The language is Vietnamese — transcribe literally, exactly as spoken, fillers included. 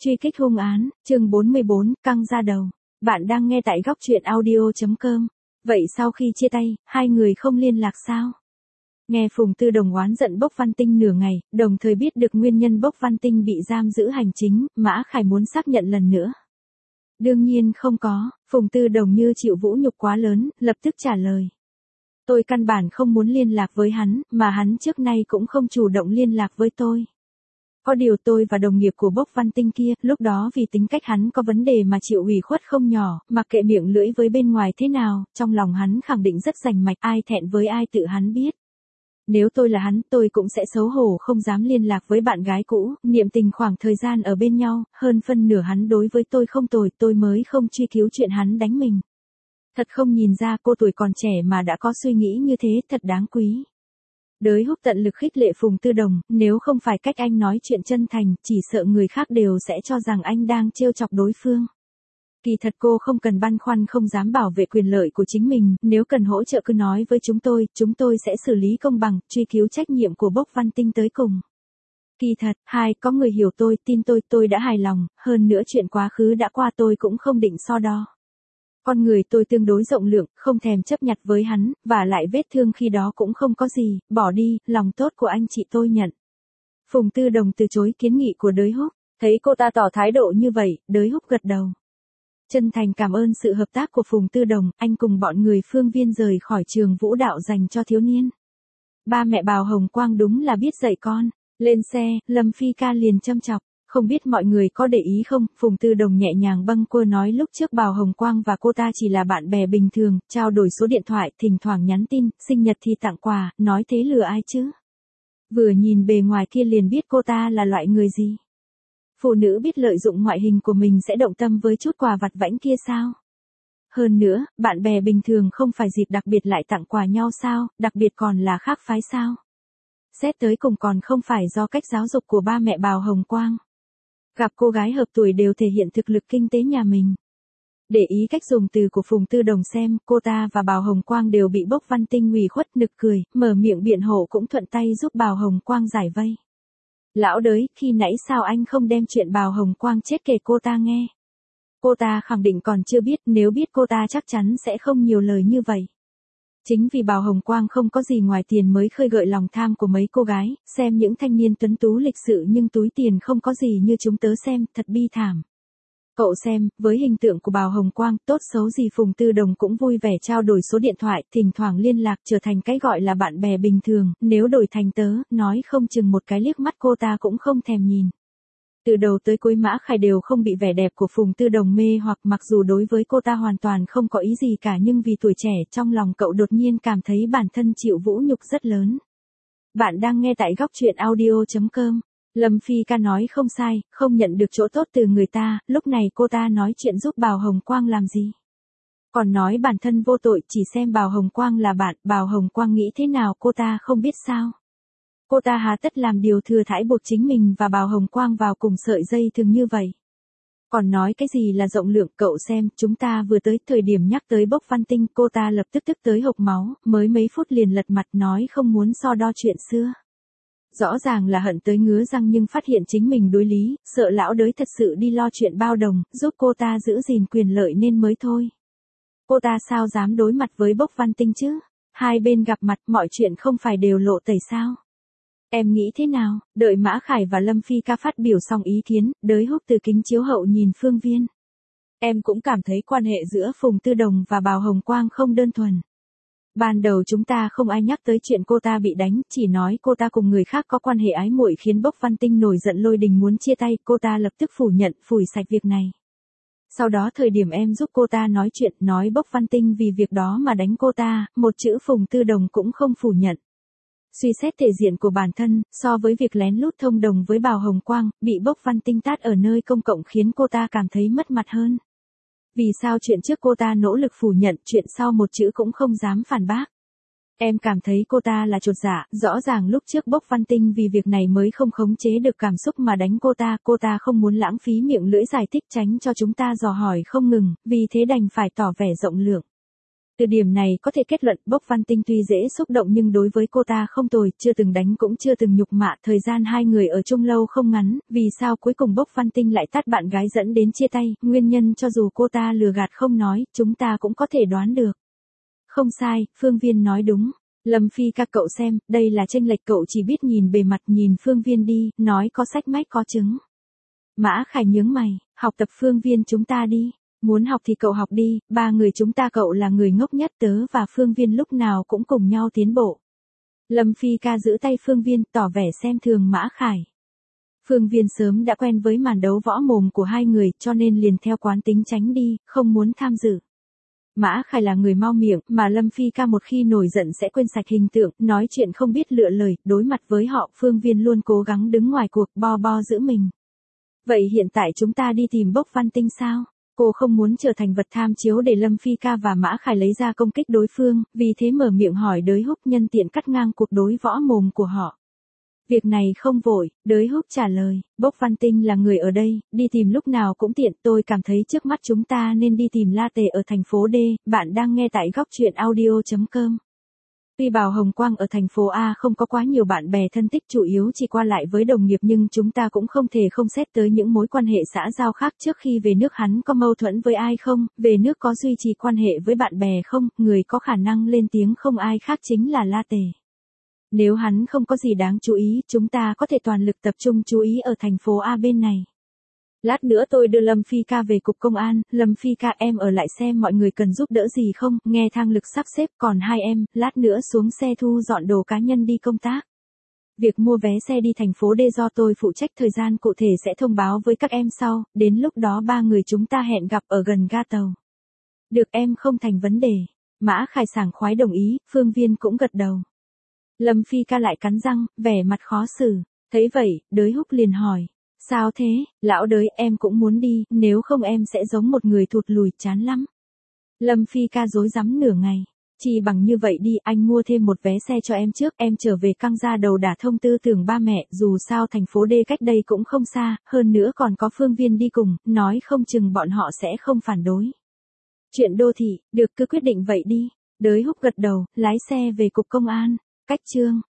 Truy kích hung án, chương bốn mươi bốn, căng da đầu. Bạn đang nghe tại góc truyện audio chấm com. Vậy sau khi chia tay, hai người không liên lạc sao? Nghe Phùng Tư Đồng oán giận Bốc Văn Tinh nửa ngày, đồng thời biết được nguyên nhân Bốc Văn Tinh bị giam giữ hành chính, Mã Khải muốn xác nhận lần nữa. Đương nhiên không có, Phùng Tư Đồng như chịu vũ nhục quá lớn, lập tức trả lời. Tôi căn bản không muốn liên lạc với hắn, mà hắn trước nay cũng không chủ động liên lạc với tôi. Có điều tôi và đồng nghiệp của Bốc Văn Tinh kia, lúc đó vì tính cách hắn có vấn đề mà chịu ủy khuất không nhỏ, mặc kệ miệng lưỡi với bên ngoài thế nào, trong lòng hắn khẳng định rất rành mạch, ai thẹn với ai tự hắn biết. Nếu tôi là hắn, tôi cũng sẽ xấu hổ không dám liên lạc với bạn gái cũ, niệm tình khoảng thời gian ở bên nhau, hơn phân nửa hắn đối với tôi không tồi, tôi mới không truy cứu chuyện hắn đánh mình. Thật không nhìn ra cô tuổi còn trẻ mà đã có suy nghĩ như thế, thật đáng quý. Đới Húc tận lực khích lệ Phùng Tư Đồng, nếu không phải cách anh nói chuyện chân thành, chỉ sợ người khác đều sẽ cho rằng anh đang trêu chọc đối phương. Kỳ thật cô không cần băn khoăn không dám bảo vệ quyền lợi của chính mình, nếu cần hỗ trợ cứ nói với chúng tôi, chúng tôi sẽ xử lý công bằng, truy cứu trách nhiệm của Bốc Văn Tinh tới cùng. Kỳ thật, hai, có người hiểu tôi, tin tôi, tôi đã hài lòng, hơn nữa chuyện quá khứ đã qua tôi cũng không định so đo. Con người tôi tương đối rộng lượng, không thèm chấp nhặt với hắn, và lại vết thương khi đó cũng không có gì, bỏ đi, lòng tốt của anh chị tôi nhận. Phùng Tư Đồng từ chối kiến nghị của Đới Húc, thấy cô ta tỏ thái độ như vậy, Đới Húc gật đầu. Chân thành cảm ơn sự hợp tác của Phùng Tư Đồng, anh cùng bọn người Phương Viên rời khỏi trường vũ đạo dành cho thiếu niên. Ba mẹ Bào Hồng Quang đúng là biết dạy con, lên xe, Lâm Phi Ca liền châm chọc. Không biết mọi người có để ý không, Phùng Tư Đồng nhẹ nhàng bâng quơ nói lúc trước Bào Hồng Quang và cô ta chỉ là bạn bè bình thường, trao đổi số điện thoại, thỉnh thoảng nhắn tin, sinh nhật thì tặng quà, nói thế lừa ai chứ? Vừa nhìn bề ngoài kia liền biết cô ta là loại người gì. Phụ nữ biết lợi dụng ngoại hình của mình sẽ động tâm với chút quà vặt vãnh kia sao? Hơn nữa, bạn bè bình thường không phải dịp đặc biệt lại tặng quà nhau sao, đặc biệt còn là khác phái sao? Xét tới cùng còn không phải do cách giáo dục của ba mẹ Bào Hồng Quang. Gặp cô gái hợp tuổi đều thể hiện thực lực kinh tế nhà mình. Để ý cách dùng từ của Phùng Tư Đồng xem, cô ta và Bào Hồng Quang đều bị Bốc Văn Tinh ủy khuất nực cười, mở miệng biện hộ cũng thuận tay giúp Bào Hồng Quang giải vây. Lão Đới, khi nãy sao anh không đem chuyện Bào Hồng Quang chết kể cô ta nghe? Cô ta khẳng định còn chưa biết, nếu biết cô ta chắc chắn sẽ không nhiều lời như vậy. Chính vì Bào Hồng Quang không có gì ngoài tiền mới khơi gợi lòng tham của mấy cô gái, xem những thanh niên tuấn tú lịch sự nhưng túi tiền không có gì như chúng tớ xem, thật bi thảm. Cậu xem, với hình tượng của Bào Hồng Quang, tốt xấu gì Phùng Tư Đồng cũng vui vẻ trao đổi số điện thoại, thỉnh thoảng liên lạc trở thành cái gọi là bạn bè bình thường, nếu đổi thành tớ, nói không chừng một cái liếc mắt cô ta cũng không thèm nhìn. Từ đầu tới cuối Mã Khải đều không bị vẻ đẹp của Phùng Tư Đồng mê hoặc mặc dù đối với cô ta hoàn toàn không có ý gì cả nhưng vì tuổi trẻ trong lòng cậu đột nhiên cảm thấy bản thân chịu vũ nhục rất lớn. Bạn đang nghe tại góc truyện audio chấm com. Lâm Phi Ca nói không sai, không nhận được chỗ tốt từ người ta, lúc này cô ta nói chuyện giúp Bào Hồng Quang làm gì. Còn nói bản thân vô tội chỉ xem Bào Hồng Quang là bạn, Bào Hồng Quang nghĩ thế nào cô ta không biết sao. Cô ta há tất làm điều thừa thãi buộc chính mình và Bào Hồng Quang vào cùng sợi dây thường như vậy. Còn nói cái gì là rộng lượng, cậu xem, chúng ta vừa tới thời điểm nhắc tới Bốc Văn Tinh, cô ta lập tức tức tới hộc máu, mới mấy phút liền lật mặt nói không muốn so đo chuyện xưa. Rõ ràng là hận tới ngứa răng nhưng phát hiện chính mình đối lý, sợ lão Đới thật sự đi lo chuyện bao đồng, giúp cô ta giữ gìn quyền lợi nên mới thôi. Cô ta sao dám đối mặt với Bốc Văn Tinh chứ? Hai bên gặp mặt mọi chuyện không phải đều lộ tẩy sao? Em nghĩ thế nào? Đợi Mã Khải và Lâm Phi Ca phát biểu xong ý kiến, Đới Húc từ kính chiếu hậu nhìn Phương Viên. Em cũng cảm thấy quan hệ giữa Phùng Tư Đồng và Bào Hồng Quang không đơn thuần. Ban đầu chúng ta không ai nhắc tới chuyện cô ta bị đánh, chỉ nói cô ta cùng người khác có quan hệ ái muội khiến Bốc Văn Tinh nổi giận lôi đình muốn chia tay, cô ta lập tức phủ nhận, phủi sạch việc này. Sau đó thời điểm em giúp cô ta nói chuyện, nói Bốc Văn Tinh vì việc đó mà đánh cô ta, một chữ Phùng Tư Đồng cũng không phủ nhận. Suy xét thể diện của bản thân, so với việc lén lút thông đồng với Bào Hồng Quang, bị Bốc Văn Tinh tát ở nơi công cộng khiến cô ta cảm thấy mất mặt hơn. Vì sao chuyện trước cô ta nỗ lực phủ nhận, chuyện sau một chữ cũng không dám phản bác. Em cảm thấy cô ta là chột dạ, rõ ràng lúc trước Bốc Văn Tinh vì việc này mới không khống chế được cảm xúc mà đánh cô ta, cô ta không muốn lãng phí miệng lưỡi giải thích tránh cho chúng ta dò hỏi không ngừng, vì thế đành phải tỏ vẻ rộng lượng. Từ điểm này có thể kết luận Bốc Văn Tinh tuy dễ xúc động nhưng đối với cô ta không tồi, chưa từng đánh cũng chưa từng nhục mạ, thời gian hai người ở chung lâu không ngắn, vì sao cuối cùng Bốc Văn Tinh lại tát bạn gái dẫn đến chia tay, nguyên nhân cho dù cô ta lừa gạt không nói, chúng ta cũng có thể đoán được. Không sai, Phương Viên nói đúng. Lâm Phi ca cậu xem, đây là chênh lệch cậu chỉ biết nhìn bề mặt, nhìn Phương Viên đi, nói có sách mách có chứng. Mã Khải nhướng mày, học tập Phương Viên chúng ta đi. Muốn học thì cậu học đi, ba người chúng ta cậu là người ngốc nhất, tớ và Phương Viên lúc nào cũng cùng nhau tiến bộ. Lâm Phi ca giữ tay Phương Viên, tỏ vẻ xem thường Mã Khải. Phương Viên sớm đã quen với màn đấu võ mồm của hai người, cho nên liền theo quán tính tránh đi, không muốn tham dự. Mã Khải là người mau miệng, mà Lâm Phi ca một khi nổi giận sẽ quên sạch hình tượng, nói chuyện không biết lựa lời, đối mặt với họ, Phương Viên luôn cố gắng đứng ngoài cuộc, bo bo giữ mình. Vậy hiện tại chúng ta đi tìm Bốc Văn Tinh sao? Cô không muốn trở thành vật tham chiếu để Lâm Phi ca và Mã Khải lấy ra công kích đối phương, vì thế mở miệng hỏi Đới Húc, nhân tiện cắt ngang cuộc đối võ mồm của họ. Việc này không vội, Đới Húc trả lời, Bốc Văn Tinh là người ở đây, đi tìm lúc nào cũng tiện, tôi cảm thấy trước mắt chúng ta nên đi tìm La Tề ở thành phố D, bạn đang nghe tại góc truyện audio chấm com. Tuy Bào Hồng Quang ở thành phố A không có quá nhiều bạn bè thân thích, chủ yếu chỉ qua lại với đồng nghiệp, nhưng chúng ta cũng không thể không xét tới những mối quan hệ xã giao khác. Trước khi về nước hắn có mâu thuẫn với ai không, về nước có duy trì quan hệ với bạn bè không, người có khả năng lên tiếng không ai khác chính là La Tề. Nếu hắn không có gì đáng chú ý, chúng ta có thể toàn lực tập trung chú ý ở thành phố A bên này. Lát nữa tôi đưa Lâm Phi ca về cục công an, Lâm Phi ca em ở lại xem mọi người cần giúp đỡ gì không, nghe Thang Lực sắp xếp, còn hai em, lát nữa xuống xe thu dọn đồ cá nhân đi công tác. Việc mua vé xe đi thành phố D do tôi phụ trách, thời gian cụ thể sẽ thông báo với các em sau, đến lúc đó ba người chúng ta hẹn gặp ở gần ga tàu. Được em, không thành vấn đề. Mã Khải sảng khoái đồng ý, Phương Viên cũng gật đầu. Lâm Phi ca lại cắn răng, vẻ mặt khó xử, thấy vậy, Đới Húc liền hỏi. Sao thế, lão Đới, em cũng muốn đi, nếu không em sẽ giống một người thụt lùi, chán lắm. Lâm Phi ca rối rắm nửa ngày, chỉ bằng như vậy đi, anh mua thêm một vé xe cho em trước, em trở về căng ra đầu đả thông tư tưởng ba mẹ, dù sao thành phố D cách đây cũng không xa, hơn nữa còn có Phương Viên đi cùng, nói không chừng bọn họ sẽ không phản đối. Chuyện đô thị, được, cứ quyết định vậy đi. Đới Húc gật đầu, lái xe về cục công an. Cách chương